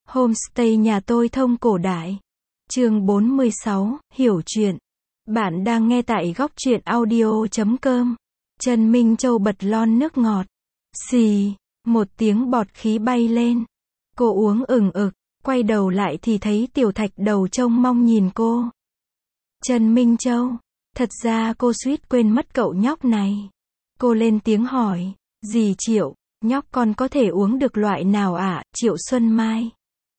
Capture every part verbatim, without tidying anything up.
Homestay nhà tôi thông cổ đại. Chương bốn mươi sáu, hiểu chuyện. Bạn đang nghe tại góc truyện audio chấm com. Trần Minh Châu bật lon nước ngọt. Xì, một tiếng bọt khí bay lên. Cô uống ừng ực, quay đầu lại thì thấy Tiểu Thạch Đầu trông mong nhìn cô. Trần Minh Châu, thật ra cô suýt quên mất cậu nhóc này. Cô lên tiếng hỏi, dì Triệu, nhóc con có thể uống được loại nào ạ? À? Triệu Xuân Mai.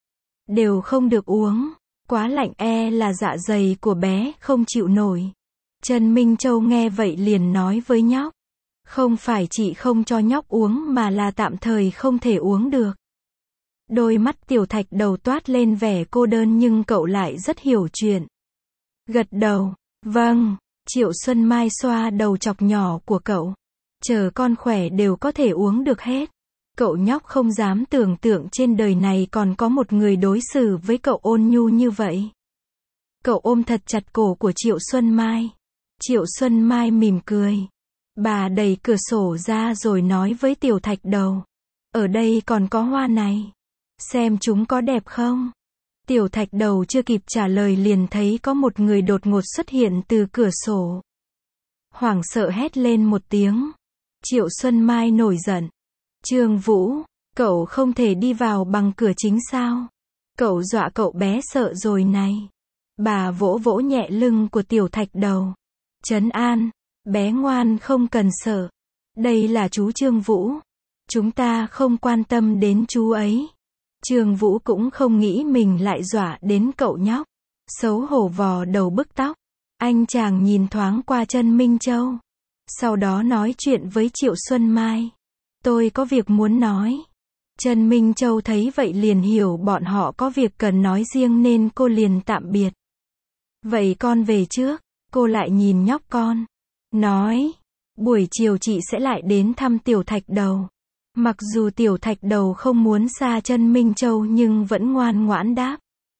Đều không được uống, quá lạnh e là dạ dày của bé không chịu nổi. Trần Minh Châu nghe vậy liền nói với nhóc, không phải chị không cho nhóc uống mà là tạm thời không thể uống được. Đôi mắt Tiểu Thạch Đầu toát lên vẻ cô đơn nhưng cậu lại rất hiểu chuyện. Gật đầu, vâng. Triệu Xuân Mai xoa đầu chọc nhỏ của cậu. Chờ con khỏe đều có thể uống được hết. Cậu nhóc không dám tưởng tượng trên đời này còn có một người đối xử với cậu ôn nhu như vậy. Cậu ôm thật chặt cổ của Triệu Xuân Mai. Triệu Xuân Mai mỉm cười. Bà đẩy cửa sổ ra rồi nói với Tiểu Thạch Đầu, ở đây còn có hoa này. Xem chúng có đẹp không? Tiểu Thạch Đầu chưa kịp trả lời liền thấy có một người đột ngột xuất hiện từ cửa sổ. Hoảng sợ hét lên một tiếng. Triệu Xuân Mai nổi giận. Trương Vũ, cậu không thể đi vào bằng cửa chính sao? Cậu dọa cậu bé sợ rồi này. Bà vỗ vỗ nhẹ lưng của Tiểu Thạch Đầu. Trấn an, bé ngoan không cần sợ. Đây là chú Trương Vũ. Chúng ta không quan tâm đến chú ấy. Trương Vũ cũng không nghĩ mình lại dọa đến cậu nhóc. Xấu hổ vò đầu bứt tóc. Anh chàng nhìn thoáng qua Trần Minh Châu. Sau đó nói chuyện với Triệu Xuân Mai. Tôi có việc muốn nói. Trần Minh Châu thấy vậy liền hiểu bọn họ có việc cần nói riêng nên cô liền tạm biệt. Vậy con về trước. Cô lại nhìn nhóc con. Nói, buổi chiều chị sẽ lại đến thăm Tiểu Thạch Đầu. Mặc dù Tiểu Thạch Đầu không muốn xa Trần Minh Châu nhưng vẫn ngoan ngoãn đáp.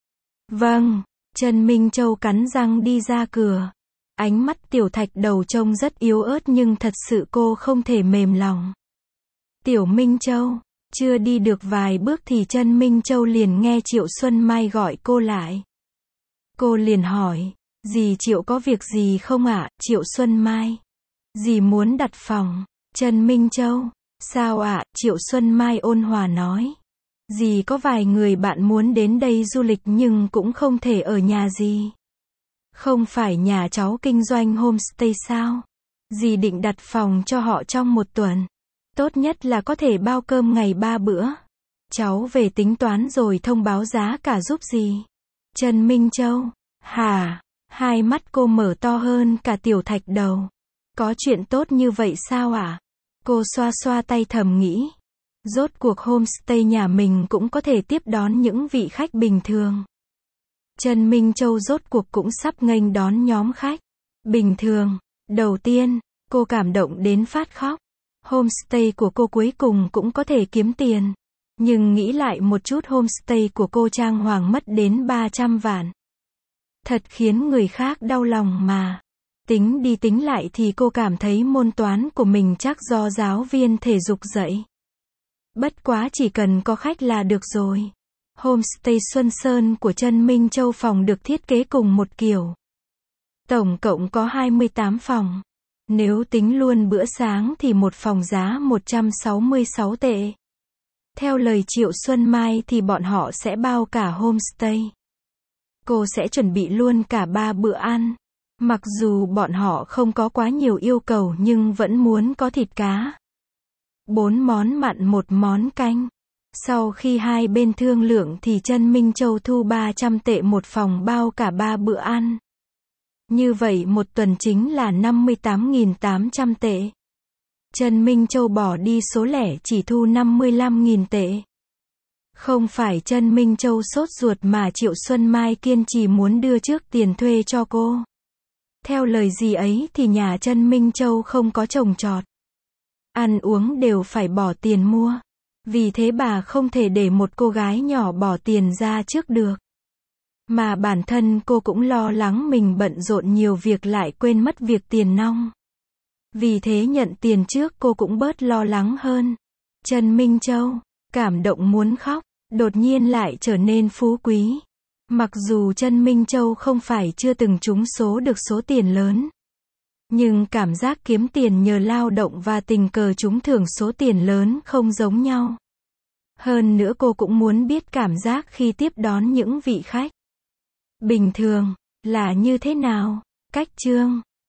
Vâng. Trần Minh Châu cắn răng đi ra cửa. Ánh mắt Tiểu Thạch Đầu trông rất yếu ớt nhưng thật sự cô không thể mềm lòng. Tiểu Minh Châu, chưa đi được vài bước thì Trần Minh Châu liền nghe Triệu Xuân Mai gọi cô lại. Cô liền hỏi, dì Triệu có việc gì không ạ? À? Triệu Xuân Mai. Dì muốn đặt phòng. Trần Minh Châu, sao ạ? À? Triệu Xuân Mai ôn hòa nói. Dì có vài người bạn muốn đến đây du lịch nhưng cũng không thể ở nhà dì. Không phải nhà cháu kinh doanh homestay sao? Dì định đặt phòng cho họ trong một tuần. Tốt nhất là có thể bao cơm ngày ba bữa. Cháu về tính toán rồi thông báo giá cả giúp dì. Trần Minh Châu, hả? Hai mắt cô mở to hơn cả Tiểu Thạch Đầu. Có chuyện tốt như vậy sao ạ? À? Cô xoa xoa tay thầm nghĩ. Rốt cuộc homestay nhà mình cũng có thể tiếp đón những vị khách bình thường. Trần Minh Châu rốt cuộc cũng sắp nghênh đón nhóm khách bình thường. Đầu tiên, cô cảm động đến phát khóc. Homestay của cô cuối cùng cũng có thể kiếm tiền. Nhưng nghĩ lại một chút homestay của cô trang hoàng mất đến ba trăm vạn. Thật khiến người khác đau lòng mà. Tính đi tính lại thì cô cảm thấy môn toán của mình chắc do giáo viên thể dục dạy. Bất quá chỉ cần có khách là được rồi. Homestay Xuân Sơn của Trần Minh Châu phòng được thiết kế cùng một kiểu. Tổng cộng có hai mươi tám phòng. Nếu tính luôn bữa sáng thì một phòng giá một trăm sáu mươi sáu tệ. Theo lời Triệu Xuân Mai thì bọn họ sẽ bao cả homestay. Cô sẽ chuẩn bị luôn cả ba bữa ăn. Mặc dù bọn họ không có quá nhiều yêu cầu nhưng vẫn muốn có thịt cá. Bốn món mặn một món canh. Sau khi hai bên thương lượng thì Trần Minh Châu thu ba trăm tệ một phòng bao cả ba bữa ăn. Như vậy một tuần chính là năm mươi tám nghìn tám trăm tệ. Trần Minh Châu bỏ đi số lẻ chỉ thu năm mươi lăm nghìn tệ. Không phải Trần Minh Châu sốt ruột mà Triệu Xuân Mai kiên trì muốn đưa trước tiền thuê cho cô. Theo lời dì ấy thì nhà Trần Minh Châu không có trồng trọt. Ăn uống đều phải bỏ tiền mua. Vì thế bà không thể để một cô gái nhỏ bỏ tiền ra trước được. Mà bản thân cô cũng lo lắng mình bận rộn nhiều việc lại quên mất việc tiền nong. Vì thế nhận tiền trước cô cũng bớt lo lắng hơn. Trần Minh Châu, cảm động muốn khóc. đột nhiên lại trở nên phú quý. Mặc dù Trân Minh Châu không phải chưa từng trúng số được số tiền lớn, nhưng cảm giác kiếm tiền nhờ lao động và tình cờ trúng thưởng số tiền lớn không giống nhau. Hơn nữa cô cũng muốn biết cảm giác khi tiếp đón những vị khách bình thường là như thế nào. Cách chương